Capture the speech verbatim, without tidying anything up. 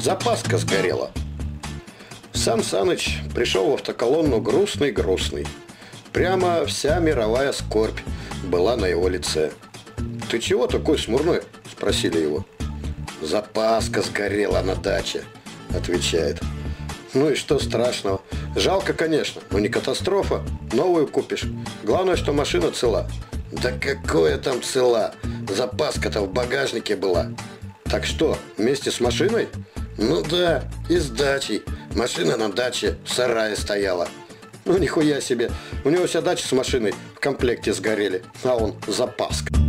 Запаска сгорела. Сам Саныч пришел в автоколонну грустный-грустный. Прямо вся мировая скорбь была на его лице. «Ты чего такой смурной?» – спросили его. «Запаска сгорела на даче», – отвечает. «Ну и что страшного? Жалко, конечно, но не катастрофа. Новую купишь. Главное, что машина цела». «Да какое там цела? Запаска-то в багажнике была». «Так что, вместе с машиной?» «Ну да, и с дачей. Машина на даче в сарае стояла». «Ну нихуя себе. У него вся дача с машиной в комплекте сгорели, а он запаска».